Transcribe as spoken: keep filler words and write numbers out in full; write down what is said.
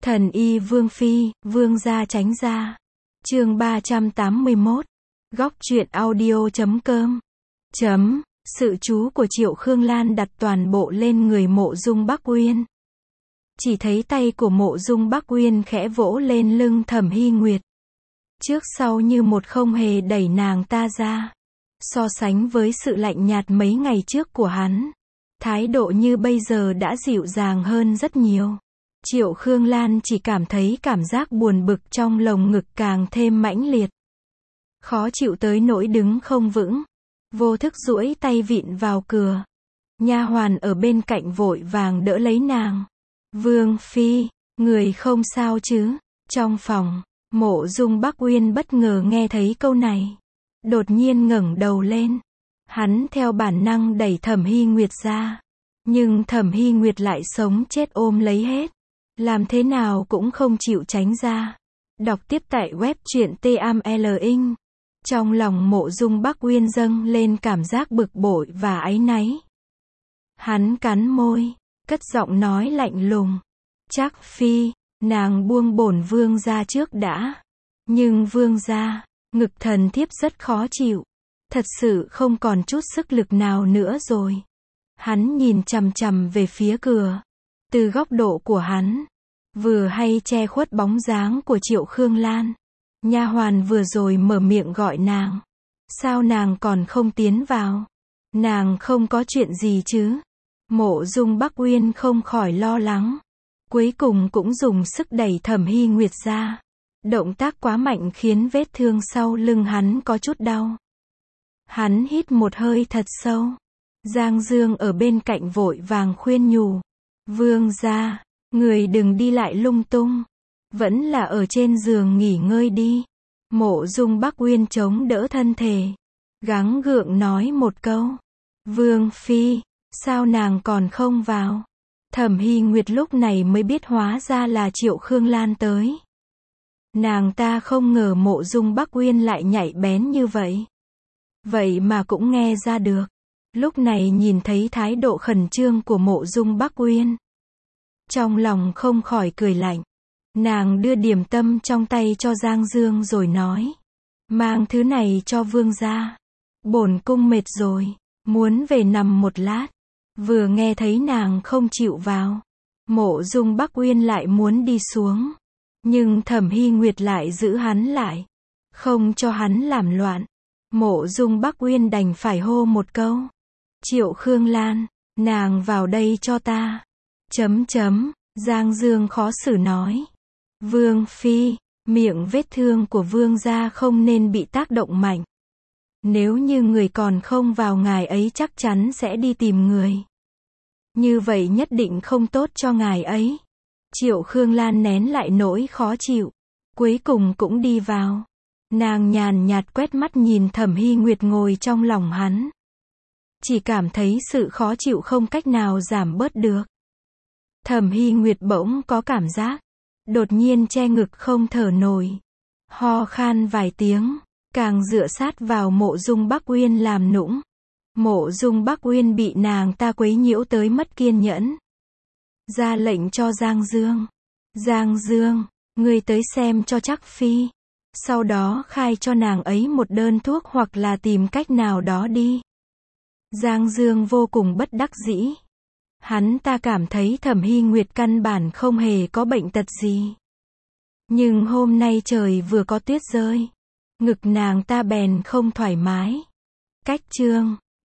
Thần y Vương Phi, Vương gia tránh ra. Chương ba trăm tám mươi mốt. Góc truyện audio chấm com. Chấm. Sự chú của Triệu Khương Lan đặt toàn bộ lên người Mộ Dung Bắc Uyên. Chỉ thấy tay của Mộ Dung Bắc Uyên khẽ vỗ lên lưng Thẩm Hy Nguyệt. Trước sau như một không hề đẩy nàng ta ra. So sánh với sự lạnh nhạt mấy ngày trước của hắn, thái độ như bây giờ đã dịu dàng hơn rất nhiều. Triệu Khương Lan chỉ cảm thấy cảm giác buồn bực trong lồng ngực càng thêm mãnh liệt. Khó chịu tới nỗi đứng không vững. Vô thức duỗi tay vịn vào cửa. Nha hoàn ở bên cạnh vội vàng đỡ lấy nàng. Vương Phi, người không sao chứ? Trong phòng, Mộ Dung Bắc Uyên bất ngờ nghe thấy câu này. Đột nhiên ngẩng đầu lên. Hắn theo bản năng đẩy Thẩm Hy Nguyệt ra. Nhưng Thẩm Hy Nguyệt lại sống chết ôm lấy hết. Làm thế nào cũng không chịu tránh ra. Đọc tiếp tại web truyện T A M L ing. Trong lòng Mộ Dung Bắc Uyên dâng lên cảm giác bực bội và áy náy. Hắn cắn môi, cất giọng nói lạnh lùng. Chắc Phi, nàng buông bổn vương gia trước đã. Nhưng vương gia, ngực thần thiếp rất khó chịu. Thật sự không còn chút sức lực nào nữa rồi. Hắn nhìn chằm chằm về phía cửa. Từ góc độ của hắn, vừa hay che khuất bóng dáng của Triệu Khương Lan. Nha hoàn vừa rồi mở miệng gọi nàng. Sao nàng còn không tiến vào? Nàng không có chuyện gì chứ? Mộ Dung Bắc Uyên không khỏi lo lắng. Cuối cùng cũng dùng sức đẩy Thẩm Hy Nguyệt ra. Động tác quá mạnh khiến vết thương sau lưng hắn có chút đau. Hắn hít một hơi thật sâu. Giang Dương ở bên cạnh vội vàng khuyên nhủ. Vương gia, người đừng đi lại lung tung. Vẫn là ở trên giường nghỉ ngơi đi. Mộ Dung Bắc Uyên chống đỡ thân thể. Gắng gượng nói một câu. Vương Phi, sao nàng còn không vào? Thẩm Hy Nguyệt lúc này mới biết hóa ra là Triệu Khương Lan tới. Nàng ta không ngờ Mộ Dung Bắc Uyên lại nhạy bén như vậy. Vậy mà cũng nghe ra được. Lúc này nhìn thấy thái độ khẩn trương của Mộ Dung Bắc Uyên. Trong lòng không khỏi cười lạnh. Nàng đưa điểm tâm trong tay cho Giang Dương rồi nói. Mang thứ này cho vương gia. Bổn cung mệt rồi, muốn về nằm một lát. Vừa nghe thấy nàng không chịu vào. Mộ Dung Bắc Uyên lại muốn đi xuống. Nhưng Thẩm Hy Nguyệt lại giữ hắn lại. Không cho hắn làm loạn. Mộ Dung Bắc Uyên đành phải hô một câu. Triệu Khương Lan, nàng vào đây cho ta. Chấm chấm, Giang Dương khó xử nói. Vương Phi, miệng vết thương của vương gia không nên bị tác động mạnh. Nếu như người còn không vào ngài ấy chắc chắn sẽ đi tìm người. Như vậy nhất định không tốt cho ngài ấy. Triệu Khương Lan nén lại nỗi khó chịu. Cuối cùng cũng đi vào. Nàng nhàn nhạt quét mắt nhìn Thẩm Hy Nguyệt ngồi trong lòng hắn. Chỉ cảm thấy sự khó chịu không cách nào giảm bớt được. Thẩm Hy Nguyệt bỗng có cảm giác. Đột nhiên che ngực không thở nổi. Ho khan vài tiếng. Càng dựa sát vào Mộ Dung Bắc Uyên làm nũng. Mộ Dung Bắc Uyên bị nàng ta quấy nhiễu tới mất kiên nhẫn. Ra lệnh cho Giang Dương. Giang Dương, ngươi tới xem cho chắc Phi. Sau đó khai cho nàng ấy một đơn thuốc hoặc là tìm cách nào đó đi. Giang Dương vô cùng bất đắc dĩ. Hắn ta cảm thấy Thẩm Hy Nguyệt căn bản không hề có bệnh tật gì. Nhưng hôm nay trời vừa có tuyết rơi. Ngực nàng ta bèn không thoải mái. Cách chương.